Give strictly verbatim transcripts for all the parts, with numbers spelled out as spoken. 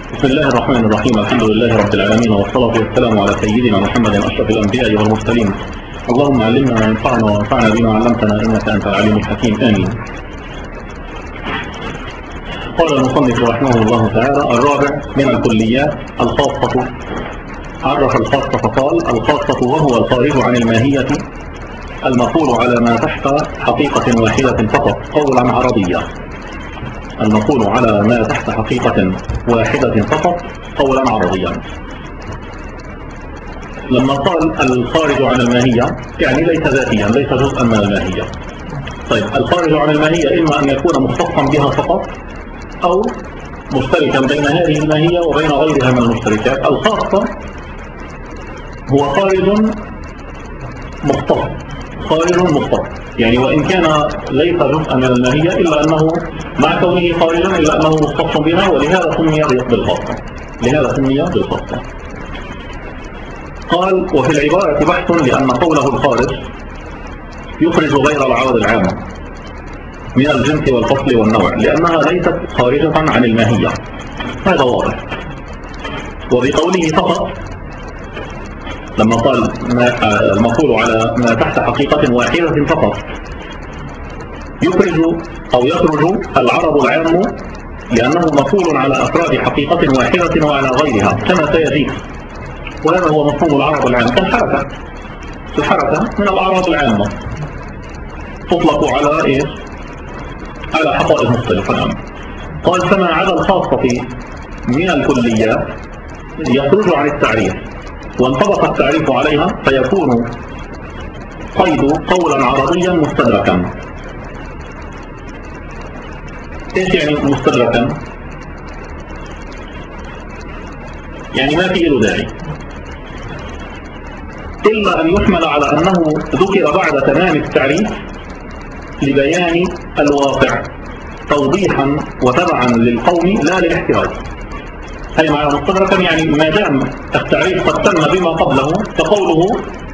بسم الله الرحمن الرحيم. الحمد لله رب العالمين، والصلاة والسلام على سيدنا محمد أشرف الأنبياء والمرسلين. اللهم علمنا ما ينفعنا وانفعنا بما علمتنا إنك أنت العليم الحكيم، آمين. قال المصنف رحمه الله تعالى: الرابع من الكليات الخاصة. عرف الخاصة فقال: الخاصة وهو الخارج عن الماهية المقول على ما تحت حقيقة واحدة فقط قولا عربيا. المقول على ما تحت حقيقة واحدة فقط قولا عربيا. لما قال الخارج عن الماهية يعني ليس ذاتيا، ليس جزءا من الماهية. طيب، الخارج عن الماهية إما أن يكون مختصا بها فقط أو مشتركا بين هذه الماهية وبين غيرها من المشتركات. الخاصة هو خارج مختص، خارج مختص يعني وإن كان ليس جزءا من الماهية إلا أنه مع كونه خارجا إلا أنه مختص بها، ولهذا سمي بالخاصة. لهذا سمي بالخاصة. قال: وفي العبارة بحث، لأن قوله الخارج يخرج غير العوض العامة من الجنس والفصل والنوع، لأنها ليست خارجة عن الماهية. هذا واضح. وبقوله فقط لما قال المقول على ما تحت حقيقة واحدة فقط يخرج أو يخرج العرض العام، لأنه مقول على أفراد حقيقة واحدة وعلى غيرها كما سيجيء. وهذا هو مفهوم العرض العام كالحركة. الحركة من الأعراض العامة تطلق على إيه؟ على حقائق مختلفة. الآن قال: فما عدا الخاصة من الكليات يخرج عن التعريف، وانطبق التعريف عليها فيكون قيد قولا عربيا مستدركا. ايش يعني مستدركا؟ يعني ما في له داعي إلا أن يحمل على أنه ذكر بعد تمام التعريف لبيان الواقع توضيحا وتبعا للقوم لا للاحتراز. أي معنى مستدركا يعني ما دام التعريف قد تم بما قبله فقوله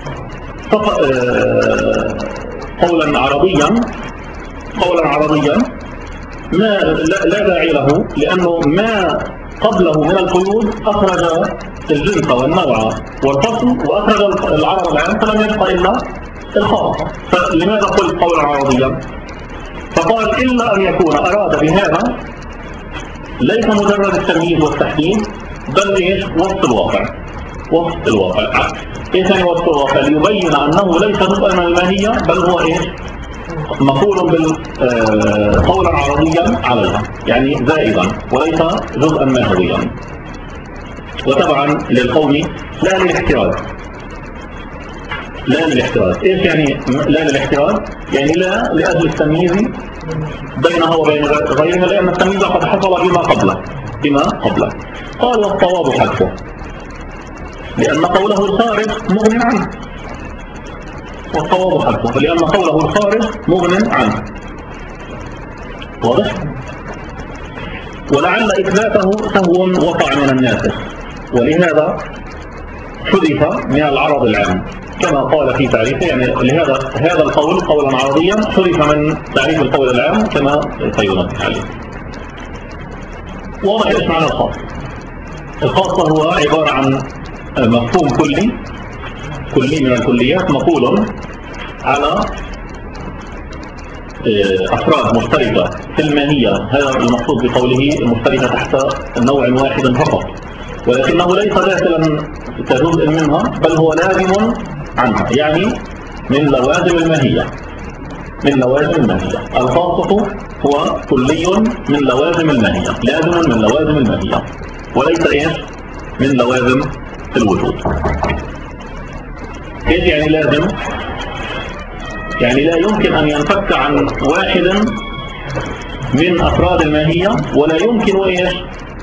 قولا عربيا قولا عربيا ما لا داعي له، لأنه ما قبله من القيود أخرج الجنس والنوع والفصل وأخرج العرض العام، فلم يبقى إلا الخاصة. فلماذا قلت قولا عربيا؟ فقال: إلا أن يكون أراد بهذا ليس مجرد التمييز والتحديد، بل إيش؟ وصف الواقع. وصف الواقع. إيه ثاني وصف الواقع؟ ليبين أنه ليس جزءا من الماهية، بل هو إيش؟ مقول بالقولا عربيا عليها، يعني زائدا وليس جزءا ماهويا، وتبعا للقوم لا للاحتراز. لا للاحتراز. إيش يعني لا للاحتراز؟ يعني لا لأجل التمييز بينها وبين غيرها، لأن التمييز قد حصل بما قبله بما قبله. قال: والصواب حذفه، لأن قوله الخارج مغن عنه. والصواب حذفه لأن قوله الخارج مغن عنه. واضح؟ ولعل إثباته سهو وقع من الناس، ولهذا حذف من العرض العام كما قال في تعريفه. يعني لهذا هذا القول قولا عربيا حذف من تعريف القول العام كما سيوضح عليه. واضح ايش معنى الخاص؟ الخاصة هو عبارة عن مفهوم كلي كلي من الكليات مقول على أفراد مشتركة في الماهية. هذا المقصود بقوله مشتركة تحت نوع واحد فقط، ولكنه ليس داخلا كجزء منها، بل هو لازم عنها، يعني من لوازم الماهية. من لوازم الماهية. الخاصة هو كلي من لوازم الماهية، لازم من لوازم الماهية، وليس إيش؟ من لوازم الوجود. كيف يعني لازم؟ يعني لا يمكن أن ينفك عن واحد من أفراد الماهية، ولا يمكن إيش؟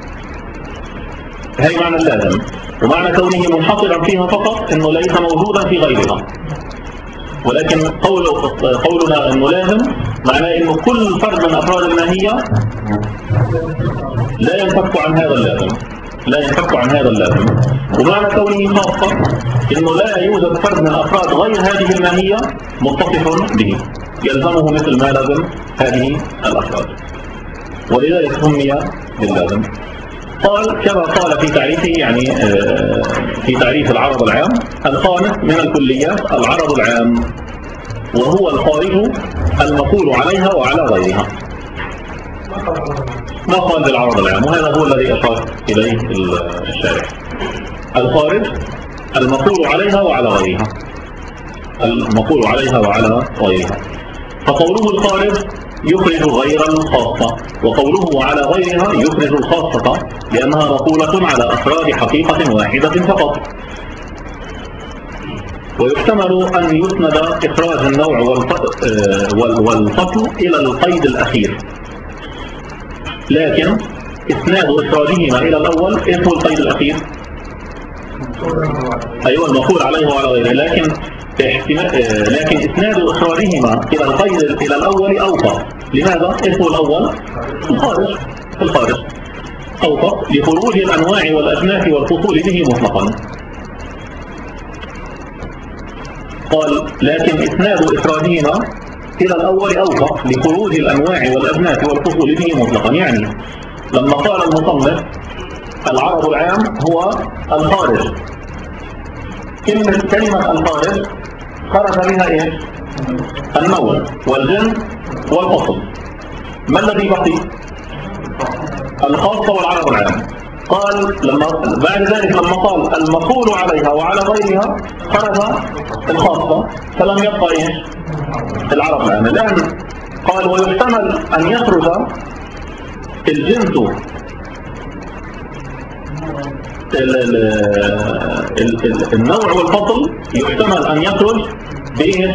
هي معنى اللازم. ومعنى كونه منحصرا فيها فقط انه ليس موجودا في غيرها. ولكن قوله قولنا انه لازم معناه انه كل فرد من افراد الماهية لا ينفك عن هذا اللازم، لا ينفك عن هذا اللازم. ومعنى كونه خاصة انه لا يوجد فرد من افراد غير هذه الماهية متصف به يلزمه مثل ما لازم هذه الافراد، ولذلك سمي باللازم. قال كما قال في تعريفه، يعني في تعريف العرض العام: الخامس من الكليات العرض العام، وهو الخارج المقول عليها وعلى غيرها. ما قال بالعرض العام، وهذا هو الذي أشار إليه الشارح: الخارج المقول عليها وعلى غيرها، المقول عليها وعلى غيرها. فقوله الخارج يخرج غير الخاصة، وقوله على غيرها يخرج الخاصة، لأنها مقولة على أفراد حقيقة واحدة فقط. ويحتمل أن يسند إخراج النوع والفصل إلى القيد الأخير، لكن إسناد إخراجهما إلى الأول اسم القيد الأخير، أيوة المقول عليه وعلى غيره، لكن لكن إسناد إخراجهما إلى القيد إلى الأول أوفق. لماذا؟ اسم الأول الخارج، الخارج أوفق لخروج الأنواع والأجناس والفصول به مطلقا. قال: لكن إسناد إخراجهما إلى الأول أوفق لخروج الأنواع والأجناس والفصول به مطلقا. يعني لما قال المصنف العرض العام هو الخارج، كلمة كلمة الخارج خرج بها إيش؟ النوع والجنس والفصل. ما الذي بقي؟ الخاصة والعرض العام. قال لما بعد ذلك لما قال المقول عليها وعلى غيرها خرج الخاصة، فلم يبقى إيش؟ العرض العام. الآن قال: ويحتمل أن يخرج الجنس النوع والفصل، يحتمل أن يخرج بإيش؟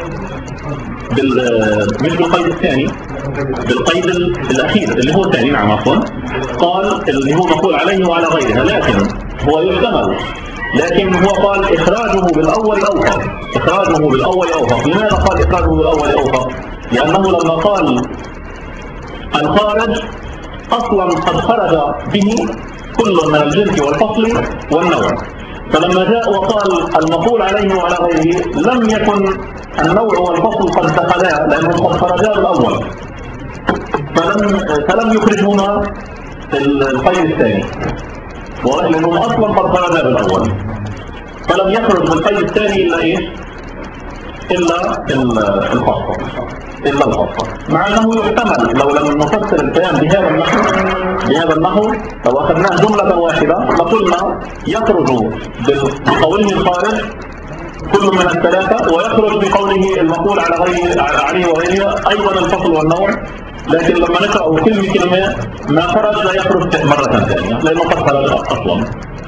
مش بالقيد الثاني، بالقيد الأخير اللي هو الثاني. نعم عفوا. قال اللي هو مقول عليه وعلى غيرها، لكن هو يحتمل، لكن هو قال إخراجه بالأول أوفق، إخراجه بالأول أوفق. لماذا قال إخراجه بالأول أوفق؟ لأنه لما قال الخارج أصلا قد خرج به كل من الجنس والفصل والنوع، فلما جاء وقال المقول عليه وعلى غيره لم يكن النوع والفصل قد دخلا، لأنهم قد خرجا بالأول، فلم, فلم يخرجهما القيد الثاني، ولأنهم أصلا قد خرجا بالأول، فلم يخرج بالقيد الثاني إلا إيه؟ إلا الخاصة، إلا الخاصة. مع أنه يحتمل لو لم نفسر الكلام بهذا النحو بهذا النحو لو أخذناه جملة واحدة لقلنا يخرج بقوله الخارج كل من الثلاثة، ويخرج بقوله المقول على غير عليه وغيره أيضا الفصل والنوع، لكن لما نقرأ كلمة كلمة ما خرج لا يخرج مرة ثانية لأنه قد خرج أصلا.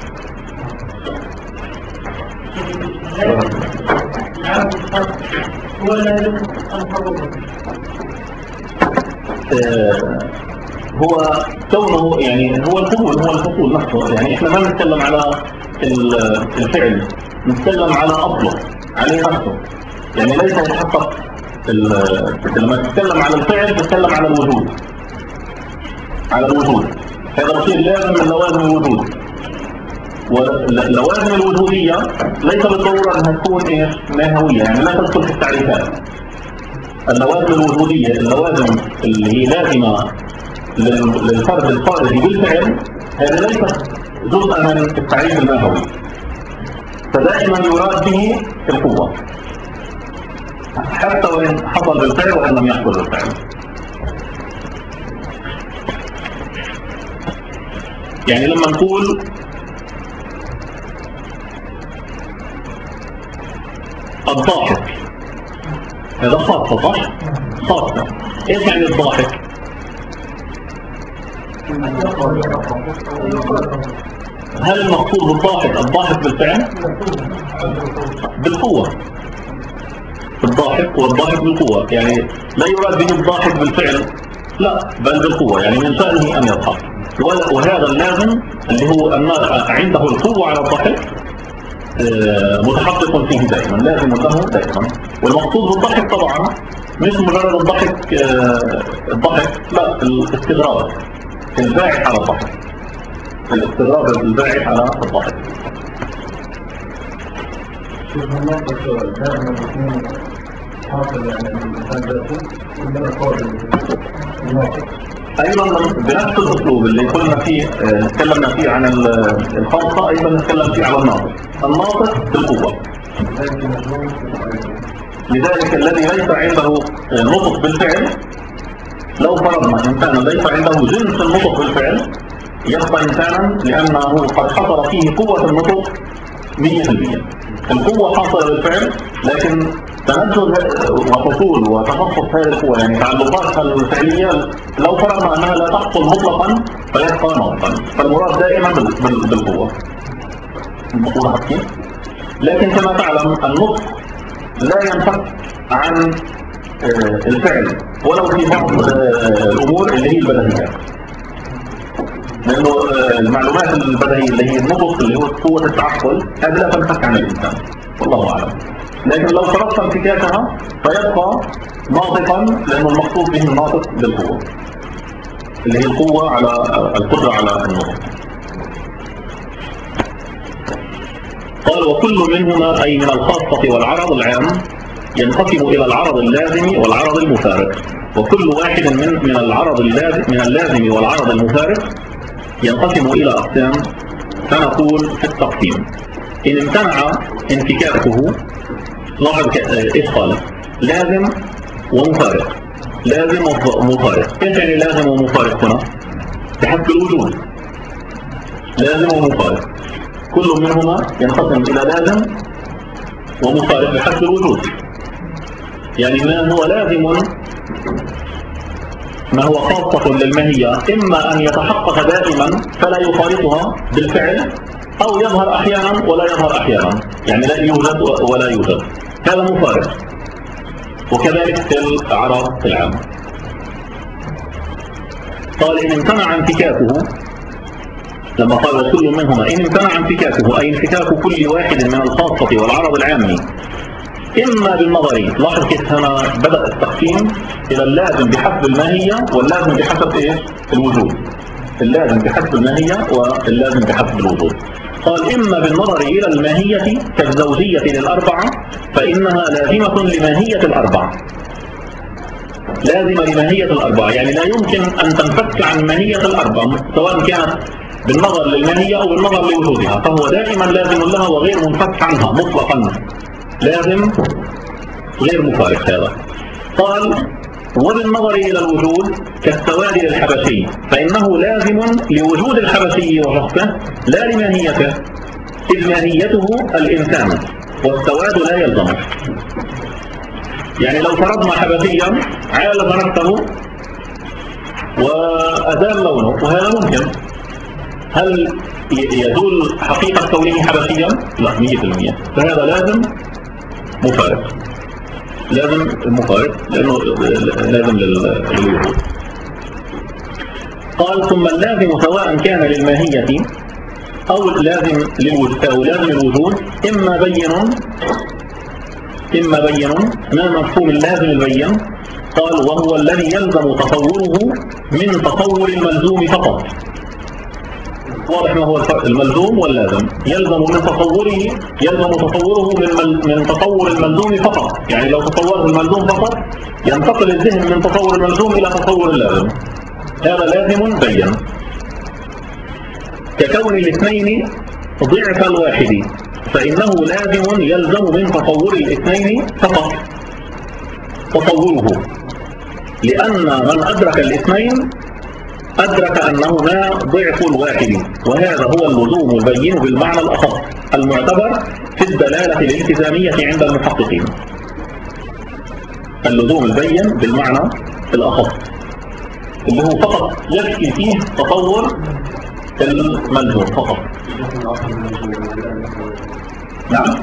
هو كونه يعني هو الفصول هو الفصول نفسه، يعني احنا ما نتكلم على الفعل، نتكلم على أصله عليه نفسه، يعني ليس يتحقق لما تتكلم على الفعل تتكلم على الوجود، على الوجود. هذا الشيء لازم من لوازم الوجود، واللوازم الوجودية ليس بالضرورة أنها تكون إيه ماهوية، يعني لا تدخل في التعريفات. اللوازم الوجودية اللوازم اللي هي لازمة للفرد الخارجي بالفعل، هذا ليس جزءا من التعريف الماهوي، فدائما يراد به القوة حتى وإن حصل بالفعل وإن لم يحصل بالفعل. يعني لما نقول الضاحك، هذا خاصة صح؟ خاصة. ايش يعني الضاحك؟ هل المقصود بالضاحك الضاحك بالفعل؟ بالقوة. الضاحك والضاحك بالقوة، يعني لا يراد به الضاحك بالفعل، لا بل بالقوة، يعني من شأنه أن يضحك. وهذا اللازم اللي هو أن عنده القوة على الضحك متحقق فيه دائما، لازم له دائما. والمقصود بالضحك طبعا مش مجرد الضحك الضحك لا، الاستغراب الباعث على الضحك، الاستغراب الباعث على الضحك. شوف المنطق دائما يكون حاصل يعني الإنسان ذاته ولا قول المنطق أيضا بنفس الأسلوب اللي قلنا فيه تكلمنا فيه عن الخاصة، أيضا نتكلم فيه على الناطق. الناطق بالقوة. لذلك الذي ليس عنده نطق بالفعل، لو فرضنا إنسانا ليس عنده جنس النطق بالفعل، يبقى إنسانا لأنه قد حصل فيه قوة النطق مية بالمية. القوة حاصلة بالفعل، لكن تنزل وحصول وتخصص هذه القوة يعني تعلقاتها الفعلية لو فرضنا أنها لا تحصل مطلقا فيبقى ناطقا. فالمراد دائما بالقوة. لكن كما تعلم النطق لا ينفك عن الفعل ولو في بعض الأمور اللي هي البديهيات، لأنه المعلومات البديهية اللي هي النطق اللي هو قوة التعقل هذه لا تنفك عن الإنسان والله أعلم. لكن لو فرضت انفكاكها فيبقى ناطقا، لأنه المقصود به الناطق بالقوة اللي هي القوة على القدرة على النطق. قال وكل منهما أي من الخاصة والعرض العام ينقسم إلى العرض اللازم والعرض المفارق، وكل واحد من من العرض اللازم من اللازم والعرض المفارق ينقسم إلى أقسام. فنقول في التقسيم إن امتنع انفكاكه، لاحظ إيش قال؟ لازم ومفارق. لازم ومفارق. إيش يعني لازم ومفارق هنا؟ بحسب الوجود. لازم ومفارق كل منهما ينقسم إلى لازم ومفارق بحسب الوجود. يعني ما هو لازم ما هو خاصة للماهية إما أن يتحقق دائما فلا يفارقها بالفعل، أو يظهر أحيانا ولا يظهر أحيانا، يعني لا يوجد ولا يوجد، هذا مفارق. وكذلك في العرض العام. قال إن امتنع انفكاكه، لما قال وكل منهما إن امتنع انفكاكه أي انفكاك كل واحد من الخاصة والعرض العام إما بالنظر. لاحظ كيف هنا بدأ التقسيم إلى اللازم بحسب الماهية واللازم بحسب إيه؟ الوجود. اللازم بحسب الماهية واللازم بحسب الوجود. قال إما بالنظر إلى الماهية كالزوجية للأربعة فإنها لازمة لماهية الأربعة. لازمة لماهية الأربعة يعني لا يمكن أن تنفك عن ماهية الأربعة سواء كانت بالنظر للماهية أو بالنظر لوجودها، فهو دائما لازم لها وغير منفك عنها مطلقا، لازم غير مفارق هذا. قال وبالنظر إلى الوجود كالسواد للحبشي فإنه لازم لوجود الحبشي وشخصه لا لماهيته، إذ ماهيته الإنسان والسواد لا يلزمه. يعني لو فرضنا حبشيا عالج نفسه وأزال لونه وهذا ممكن، هل يزول حقيقة كونه حبشيا؟ لا، مية بالمية. فهذا لازم مفارق، لازم المفارق لأنه لازم للوجود. قال ثم اللازم سواء كان للماهية أو لازم للوجود أو لازم الوجود إما بين إما بين ما مفهوم اللازم البين. قال وهو الذي يلزم تصوره من تصور الملزوم فقط. واضح ما هو الفرق؟ الملزوم واللازم يلزم من تصوره، يلزم تصوره من من تصور الملزوم فقط. يعني لو تصوره الملزوم فقط ينتقل الذهن من تصور الملزوم إلى تصور اللازم، هذا لازم بين. ككون الاثنين ضعف الواحد فإنه لازم يلزم من تصور الاثنين فقط تصوره، لأن من أدرك الاثنين أدرك أنهما ضعف الواحد، وهذا هو اللزوم البين بالمعنى الأخص المعتبر في الدلالة الالتزامية عند المحققين. اللزوم البين بالمعنى الأخص اللي هو فقط يكفي فيه تصور الملزوم فقط. نعم،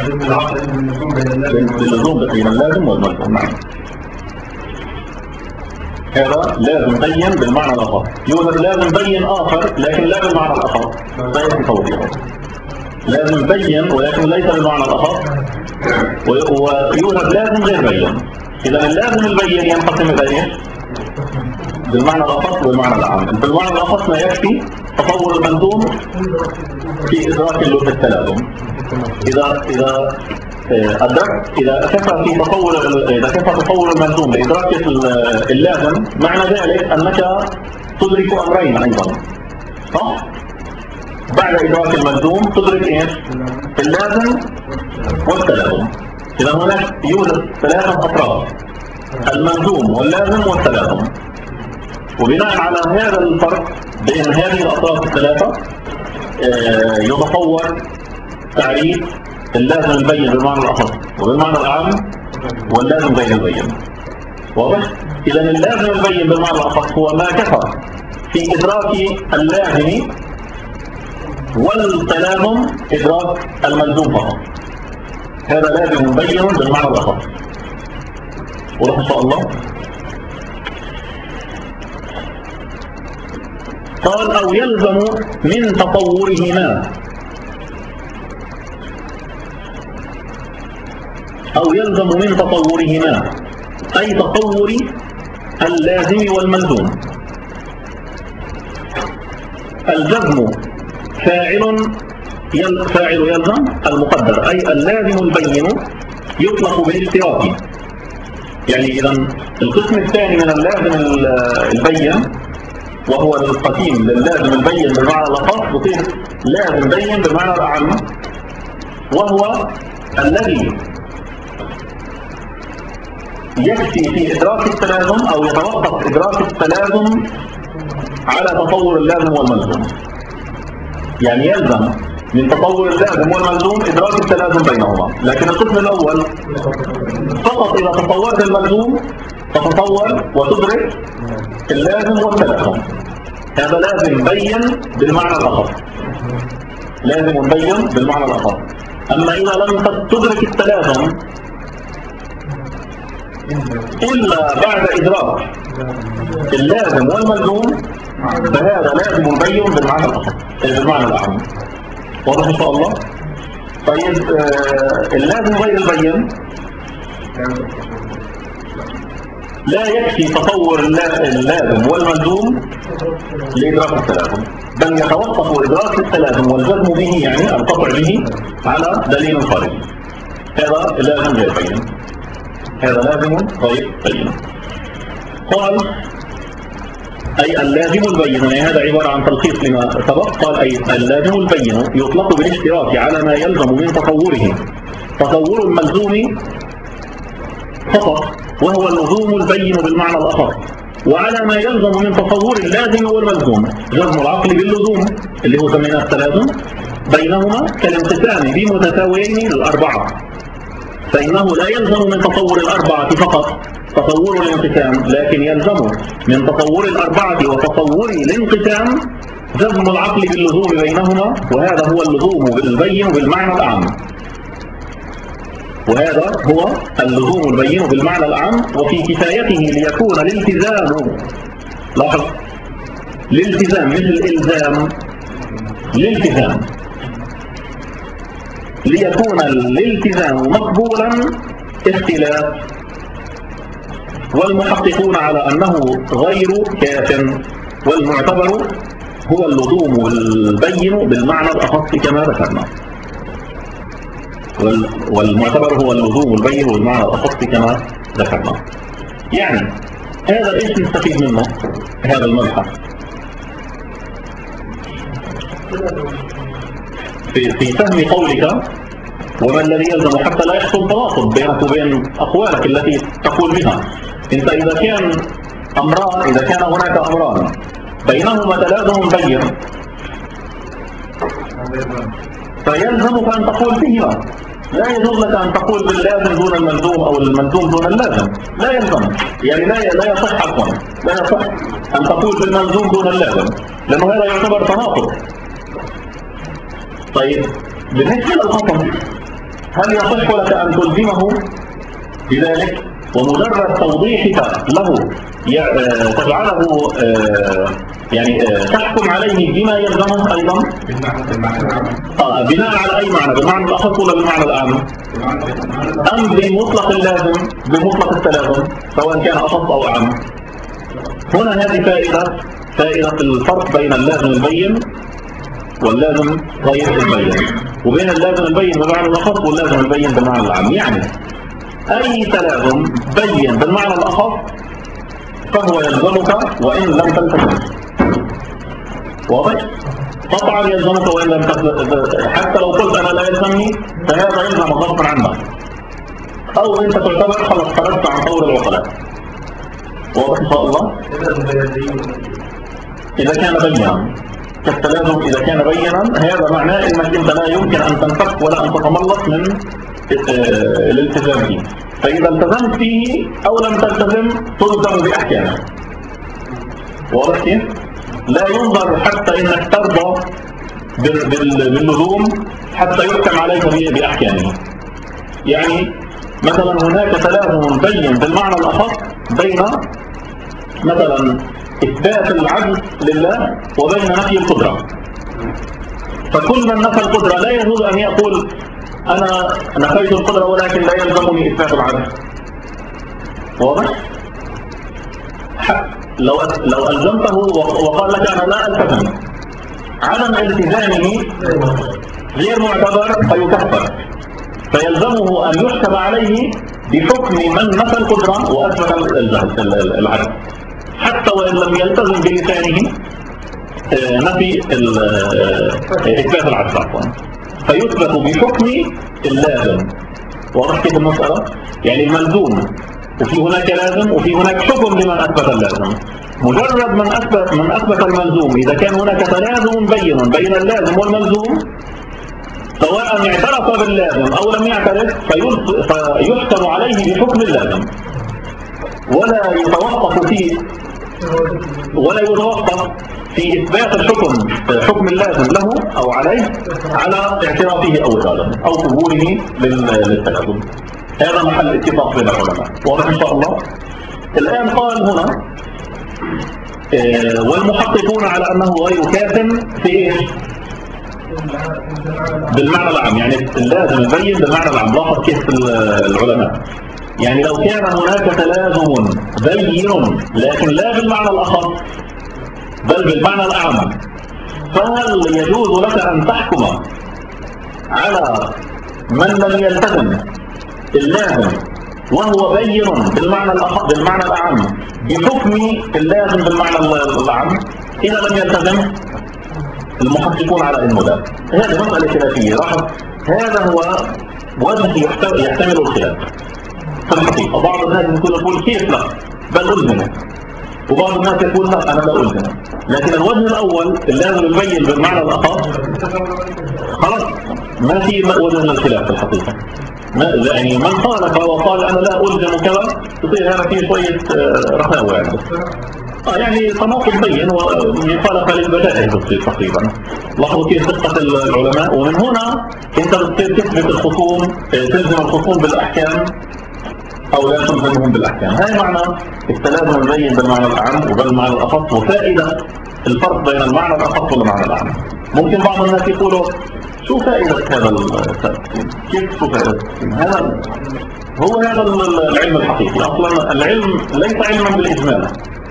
اللزوم بين اللازم والملزوم. نعم، هذا لازم بين بالمعنى الأخر. يوجد لازم بين آخر لكن لا بالمعنى الأخر، سيأتي توضيحه. لازم بين ولكن ليس بالمعنى الأخر، ويوجد لازم غير بين. إذا اللازم البين ينقسم إلى إيش؟ بالمعنى الأخص والمعنى العام. بالمعنى الأخص ما يكفي تصور الملزوم في إدراك اللغة التلازم. إذا إذا أدركت إذا كفى في تطور إذا كفى تطور الملزوم لإدراك اللازم، معنى ذلك أنك تدرك أمرين أيضا، صح؟ بعد إدراك الملزوم تدرك إيش؟ اللازم والتلازم. إذا هناك يوجد ثلاثة أطراف، الملزوم واللازم والتلازم، وبناء على هذا الفرق بين هذه الأطراف الثلاثة يتطور تعريف اللازم البين بالمعنى الأخص وبالمعنى الأعم، واللازم غير البين. واضح؟ إذا اللازم البين بالمعنى الأخص هو ما كفى في إدراك اللازم، والتلازم إدراك الملزوم فقط. هذا لازم مبين بالمعنى الأخص. واضح إن شاء الله؟ قال أو يلزم من تطورهما، أو يلزم من تطورهما أي تطور اللازم والملزوم. الجزم فاعل يل... فاعل يلزم المقدر، أي اللازم البين يطلق بالاشتراك. يعني إذا القسم الثاني من اللازم البين وهو القسيم لللازم البين بالمعنى الأخص بصير لازم بين بالمعنى الأعم، وهو الذي يكفي في إدراك التلازم أو يتوقف إدراك التلازم على تطور اللازم والملزوم. يعني يلزم من تطور اللازم والملزوم إدراك التلازم بينهما، لكن القسم الأول فقط إذا تطورت الملزوم تتطور وتدرك اللازم والتلازم. هذا لازم بين بالمعنى الأخص، لازم بين بالمعنى الأخص. أما إذا لم تدرك التلازم إلا بعد إدراك اللازم والملزوم فهذا لازم بين بالمعنى الأخص بالمعنى الأعم. واضح إن شاء الله؟ طيب آه اللازم غير البين لا يكفي تطور اللازم والملزوم لإدراك التلازم، بل يتوقف إدراك التلازم والجزم به يعني القطع به على دليل خارجي. هذا لازم غير بين، هذا لازم غير بين. قال أي اللازم البين، يعني هذا عبارة عن تلخيص لما سبق. قال أي اللازم البين يطلق بالاشتراك على ما يلزم من تطوره تطور الملزوم فقط، وهو اللزوم البين بالمعنى الأخص، وعلى ما يلزم من تطور اللازم والملزوم جزم العقل باللزوم اللي هو سميناه التلازم بينهما كالانقسام بمتساويين الأربعة، فإنه لا يلزم من تطور الأربعة فقط تطور الانقسام، لكن يلزم من تطور الأربعة وتطور الانقسام جزم العقل باللزوم بينهما، وهذا هو اللزوم البين بالمعنى الأعم. وهذا هو اللزوم البين بالمعنى العام. وفي كفايته ليكون الالتزام، لاحظ الالتزام مثل الالزام، الالتزام ليكون الالتزام مقبولا اختلاف، والمحققون على أنه غير كاف، والمعتبر هو اللزوم البين بالمعنى الأخص كما ذكرنا، والمعتبر هو اللزوم البين بالمعنى الأخص كما ذكرنا. يعني هذا ايش نستفيد منه هذا المبحث؟ في, في فهم قولك وما الذي يلزم حتى لا يحصل تناقض بينك وبين أقوالك التي تقول بها. انت إذا كان أمران، إذا كان هناك أمران بينهما تلازم بين فيلزمك أن تقول فيهما، لا يجوز لك أن تقول باللازم دون الملزوم أو الملزوم دون اللازم، لا يلزم، يعني لا لا يصح حقا، لا يصح أن تقول بالملزوم دون اللازم، لأنه هذا يعتبر تناقض. طيب بالنسبة للخصم هل يصح لك أن تلزمه بذلك ومجرد توضيحك له تجعله يعني تحكم عليه بما يلزمه أيضا آه بناء على أي معنى؟ بالمعنى الأخص ولا بالمعنى الأعم؟ أم بمطلق اللازم بمطلق التلازم سواء كان أخص أو أعم؟ هنا هذه فائدة فائدة الفرق بين اللازم البين واللازم غير البين، وبين اللازم البين بالمعنى الأخص واللازم البين بالمعنى العام. يعني أي تلازم بين بالمعنى الأخص فهو يلزمك وإن لم تلتزم. واضح؟ قطعا يلزمك وإن لم تلتزم، حتى لو قلت أنا لا يلزمني فهذا يلزم غصبا عنك، أو أنت تعتبر خلاص خرجت عن طور العقلاء. واضح إن شاء الله؟ إذا كان بينا كالتلازم، إذا كان بينا هذا معناه أنك أنت لا يمكن أن تنفك ولا أن تتملص من الالتزام فيه، فإذا التزمت فيه أو لم تلتزم تلزم بأحكامه. واضح كيف؟ لا ينظر حتى أنك ترضى باللزوم حتى يحكم عليك بأحكامه. يعني مثلا هناك تلازم بين بالمعنى الأخص بين مثلا إثبات العجز لله وبين نفي القدرة، فكل من نفى القدرة لا يجوز أن يقول أنا نفيت القدرة ولكن لا يلزمني إثبات العجز. واضح؟ لو لو ألزمته وقال لك أنا لا ألتزم، عدم التزامه غير معتبر فيكفر، فيلزمه أن يحكم عليه بحكم من نفى القدرة وأثبت العجز، حتى وإن لم يلتزم بلسانه نفي إثبات العجز عفوا، فيثبت بحكم اللازم. واضح كيف المسألة؟ يعني الملزوم وفي هناك لازم وفي هناك حكم لمن أثبت اللازم. مجرد من أثبت من أثبت الملزوم، إذا كان هناك تلازم بين بين اللازم والملزوم سواء اعترف باللازم أو لم يعترف فيحكم عليه بحكم اللازم، ولا يتوقف فيه ولا يتوقف في إثبات الحكم حكم اللازم له أو عليه على اعترافه أو إرادته أو قبوله للتلازم. هذا محل اتفاق بين العلماء. واضح إن شاء الله؟ الآن قال هنا اه والمحققون على أنه غير كاف في إيش؟ بالمعنى العام، يعني اللازم يبين بالمعنى العام. لاحظ كيف العلماء، يعني لو كان هناك تلازم بين لكن لا بالمعنى الأخص بل بالمعنى الأعم، فهل يجوز لك أن تحكم على من لم يلتزم اللازم وهو بين بالمعنى الأخص بالمعنى الأعم بحكم اللازم بالمعنى الأعم إذا لم يلتزم؟ المحققون على انه لا. هذه مسألة خلافية. لاحظ هذا هو وجه يحتمل الخلاف في الحقيقة. بعض الناس يقول كيف لا بل ألزمه، وبعض الناس يقول لا أنا لا ألزمه. لكن الوجه الأول اللازم يبين بالمعنى الأخص خلاص ما في وجه للخلاف في الحقيقة. يعني من خالف وقال أنا لا ألزم كذا تصير هذا فيه شوية رخاوة يعني. آه يعني تناقض بين ومخالفة للبدائل بتصير تقريبا. لاحظوا كيف دقة العلماء، ومن هنا انت بتصير تثبت الخصوم تلزم الخصوم بالأحكام أو لا تلزمهم بالأحكام. هاي معنى التلازم البين بالمعنى الأعم وبالمعنى الأخص، وفائدة الفرق بين المعنى الأخص والمعنى الأعم. ممكن بعض الناس يقولوا شو فائدة هذا التقسيم؟ كيف شو فائدة التقسيم؟ هذا هو هذا العلم الحقيقي. أصلا العلم ليس علما بالإجمال،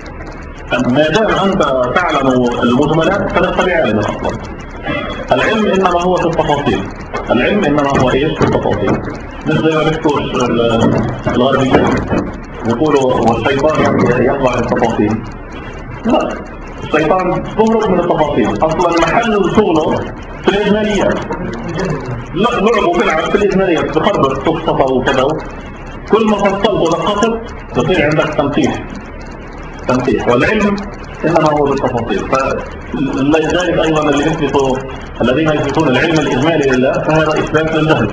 ما دام أنت تعلم المجملات فلست بعالم أصلا. العلم إنما هو في التفاصيل. العلم إنما هو إيش في التفاصيل. مثل ما بيحكوا الغربيين يقولوا والشيطان يطلع في التفاصيل. لا، الشيطان تهرب من التفاصيل. أصلا محل شغله في الإجماليات. لا لعبه بيلعب في الإجماليات بخربط تفصفه وكذا. كل ما فصلت ودققت تصير عندك تنقيح تنقيح. والعلم إنما هو بالتفاصيل. فلذلك أيضا اللي يثبتوا الذين يثبتون العلم الإجمالي لله فهذا إثبات للجهل.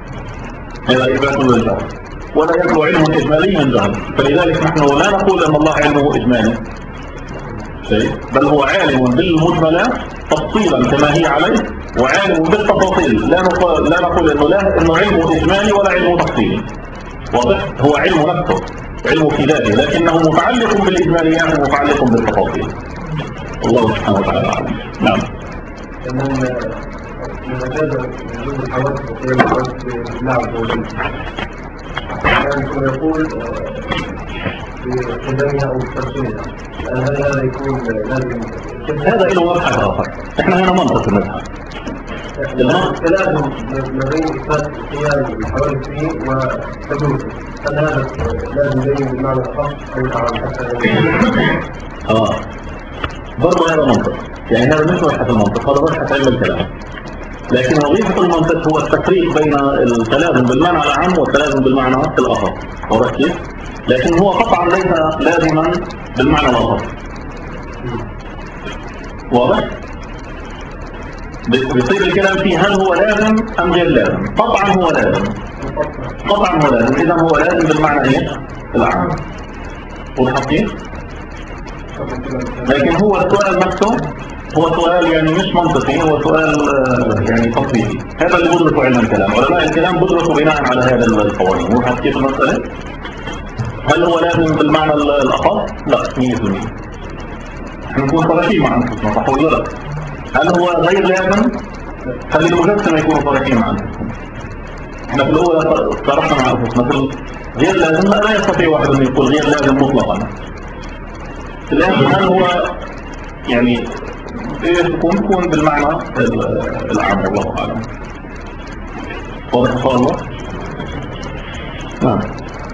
هذا إثبات للجهل ولا يخلو علم إجمالي من جهل. فلذلك نحن لا نقول أن الله علمه إجمالي شيء، بل هو عالم بالمجملات تفصيلا كما هي عليه، وعالم بالتفاصيل. لا نقول لا نقول إنه لا إنه علمه إجمالي ولا علمه تفصيلي. واضح؟ هو علم نفسه، علمه في ذاته، لكنه متعلق بالإجماليات ومتعلق بالتفاصيل. الله سبحانه وتعالى أعلم. نعم. كمان من جاز وجود الحوادث وغير الحوادث بالله عز وجل. كان يقول في كلامها أو ترسمها، هل هذا يكون لازم؟ هذا له مبحث آخر. إحنا هنا منطق نبحث. التلازم ما بين إثبات قيام الحوادث فيه وحدوثه، هل هذا لازم يبين بالمعنى الخاص أو تعالى حتى آه برضه هذا منطق، يعني هذا مش مبحث المنطق، هذا مبحث علم الكلام. لكن وظيفة المنطق هو التفريق بين التلازم بالمعنى العام والتلازم بالمعنى الآخر، واضح كيف؟ لكن هو قطعا ليس لازما بالمعنى الآخر. واضح؟ بيصير الكلام فيه هل هو لازم أم غير لازم؟ طبعا هو لازم، طبعا هو لازم، إذا هو لازم بالمعنى إيه؟ العام. واضح كيف؟ لكن هو السؤال نفسه هو سؤال يعني مش منطقي، هو سؤال يعني تطبيقي. هذا اللي بدرسه علم الكلام، علماء الكلام بدرسوا بناء على هذا القوانين. واضح كيف المسألة؟ هل هو لازم بالمعنى الأخص؟ لا، مية بالمية. احنا نكون صريحين مع أنفسنا، صح ولا لا؟ هل هو غير لازم؟ خلي المجسم يكونوا صريحين مع أنفسنا. احنا في الأول صرحنا مع أنفسنا في غير لازم، لا, لا يستطيع واحد أن يقول غير لازم مطلقا. الآن هل هو يعني يكون يكون بالمعنى العام، والله أعلم. واضح إن شاء الله؟ نعم.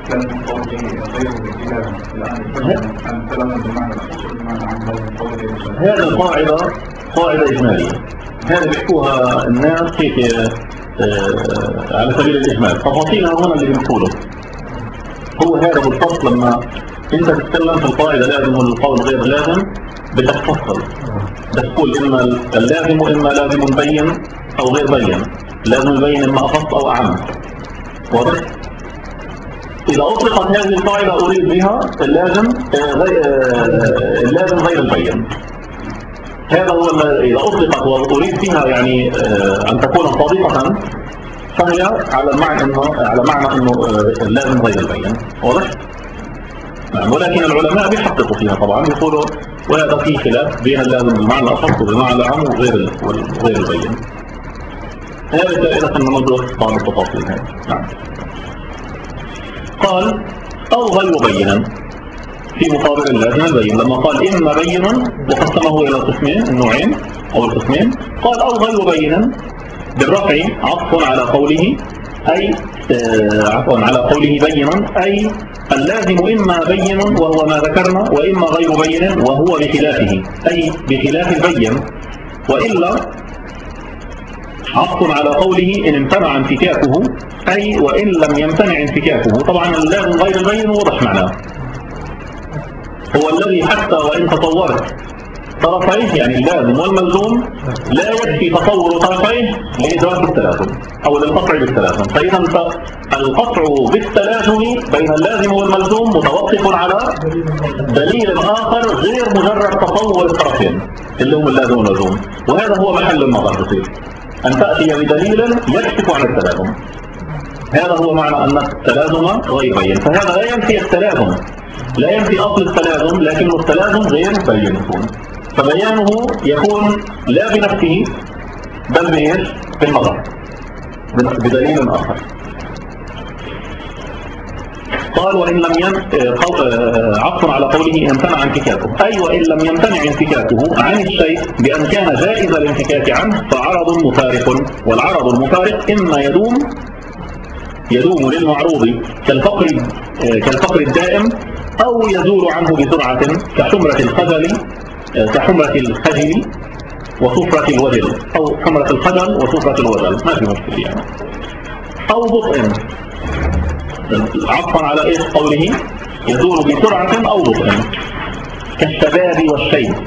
هذه القاعدة قاعدة إجمالية، هذا بيحكوها الناس هيك آه على سبيل الإجمال. تفاصيلها هنا اللي بنقوله هو هذا بالضبط. لما أنت تتكلم في القاعدة لازم والقول غير لازم بدك تفصل، بتقول إما اللازم وإما لازم بين أو غير بين، لازم بين إما أخص أو أعم. واضح؟ إذا أطلقت هذه القاعدة أريد بها اللازم اللازم غير البين. هذا هو إذا أطلقت وأريد فيها يعني أن تكون صادقة، فهي على معنى إنه على معنى إنه اللازم غير البين. واضح؟ نعم. ولكن العلماء بيحققوا فيها طبعا، يقولوا وهذا فيه خلاف بين اللازم بالمعنى الأخص وبالمعنى العام وغير وغير البين. هذه فائدة من ندرس بعض التفاصيل هذه. نعم. قال أو غير بينا في مقابل اللازم البين. لما قال إما بين وقسمه إلى قسمين النوعين أو القسمين، قال أو غير بينا بالرفع عطف على قوله أي آه عفوا على قوله بينا، أي اللازم إما بين وهو ما ذكرنا، وإما غير بين وهو بخلافه أي بخلاف البين. وإلا عطف على قوله إن امتنع انفكاكه أي وإن لم يمتنع انفكاكه. طبعا اللازم غير البين واضح معناه، هو الذي حتى وإن تصورت طرفيه يعني اللازم والملزوم لا يكفي تصور طرفيه لإدراك التلازم أو للقطع بالتلازم. فإذا القطع بالتلازم بين اللازم والملزوم متوقف على دليل آخر غير مجرد تصور الطرفين اللي هم اللازم والملزوم. وهذا هو محل النظر بصير أن تأتي بدليل يكشف عن التلازم. هذا هو معنى أن التلازم غير بين. فهذا لا ينفي التلازم، لا ينفي أصل التلازم، لكن التلازم غير بين يكون، فبيانه يكون لا بنفسه بل بإيش؟ بالنظر بدليل آخر. قال وإن لم ين... عطف على قوله إن امتنع انفكاكه أي وإن لم يمتنع انفكاكه عن الشيء بأن كان جائز الانفكاك عنه فعرض مفارق. والعرض المفارق إما يدوم يدوم للمعروض كالفقر كالفقر الدائم أو يزول عنه بسرعة كحمرة الخجل كحمرة الخجل وصفرة الوجل، أو حمرة الخجل وصفرة الوجل، ما في مشكلة يعني. أو بطء عطفا على إيش قوله يزول بسرعة أو بطء كالشباب والشيب.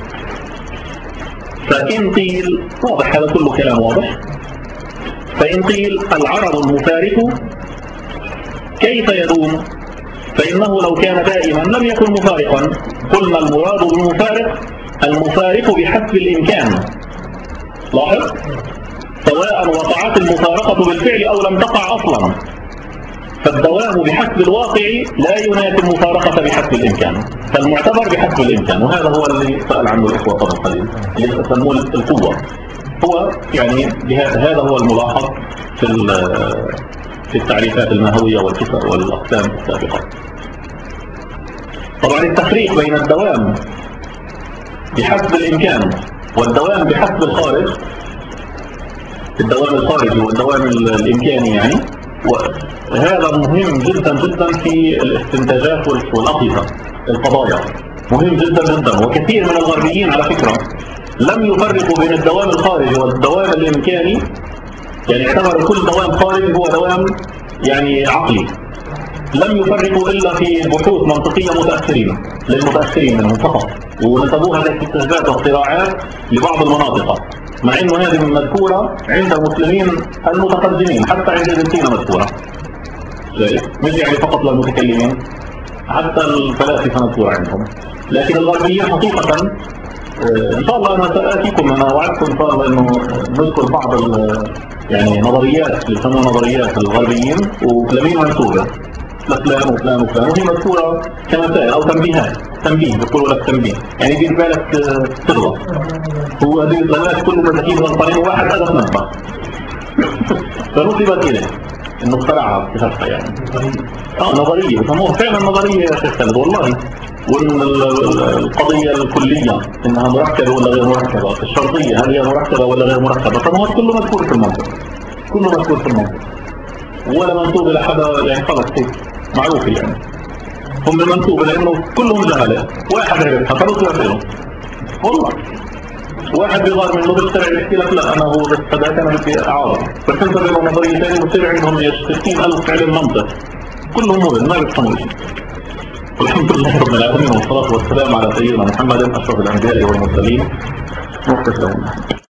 فإن قيل واضح هذا كله كلام واضح. فإن قيل العرض المفارق كيف يدوم؟ فإنه لو كان دائما لم يكن مفارقا. قلنا المراد بالمفارق المفارق بحسب الإمكان. لاحظ سواء وقعت المفارقة بالفعل أو لم تقع أصلا، فالدوام بحسب الواقع لا ينافي المفارقة بحسب الإمكان، فالمعتبر بحسب الإمكان. وهذا هو اللي سأل عنه الإخوة قبل قليل اللي يسمون القوة. هو يعني هذا هو الملاحظ في في التعريفات المهوية والكفر والأقسام السابقة. طبعا التفريق بين الدوام بحسب الإمكان والدوام بحسب الخارج، الدوام الخارجي والدوام الإمكاني يعني، وهذا مهم جدا جدا في الاستنتاجات والأقيسة القضايا، مهم جدا جدا. وكثير من الغربيين على فكرة لم يفرقوا بين الدوام الخارجي والدوام الإمكاني، يعني اعتبر كل دوام خارجي هو دوام يعني عقلي، لم يفرقوا إلا في بحوث منطقية متأثرين للمتأثرين منهم فقط، ونسبوها لاستنتاجات واختراعات لبعض المناطق، مع انه هذه مذكورة عند المسلمين المتقدمين، حتى عند ابن سينا مذكورة، مش يعني فقط للمتكلمين، حتى الفلاسفة مذكورة عندهم. لكن الغربيين حقيقة ان شاء الله انا سآتيكم، انا وعدتكم ان شاء الله انه نذكر بعض يعني نظريات اللي يسموها نظريات الغربيين وفلامين منسوبة لفلان وفلان وفلان، وهي مذكورة كمسائل او تنبيهات، تنبيه بيقولوا لك تنبيه، يعني دير بالك تغلط، هو هذه الغلط كل مساكين غلطانين واحد هذا تنبه فنصبت اليه انه اخترعها اكتشفها يعني اه نظريه بسموها فعلا نظريه يا شيخ خالد والله. والقضيه الكليه انها مركبه ولا غير مركبه، الشرطيه هل هي مركبه ولا غير مركبه، طبعا كله مذكور في المنطق، كله مذكور في المنطق ولا منسوب الى حدا يعني خلص هيك معروف يعني، هم منسوب لانه كلهم جهله، واحد عرفها خلص يعرفهم والله. واحد بيغار من نظر الشرع يحكي لك لا انا هو بس هذاك انا بدي اعارض، بس انت بيبقى نظريه ثانيه وبصير عندهم ستين ألف فعل المنطق كلهم مبين ما بيفهموا شيء. والحمد لله رب العالمين والصلاه والسلام على سيدنا محمد اشرف الانبياء والمرسلين.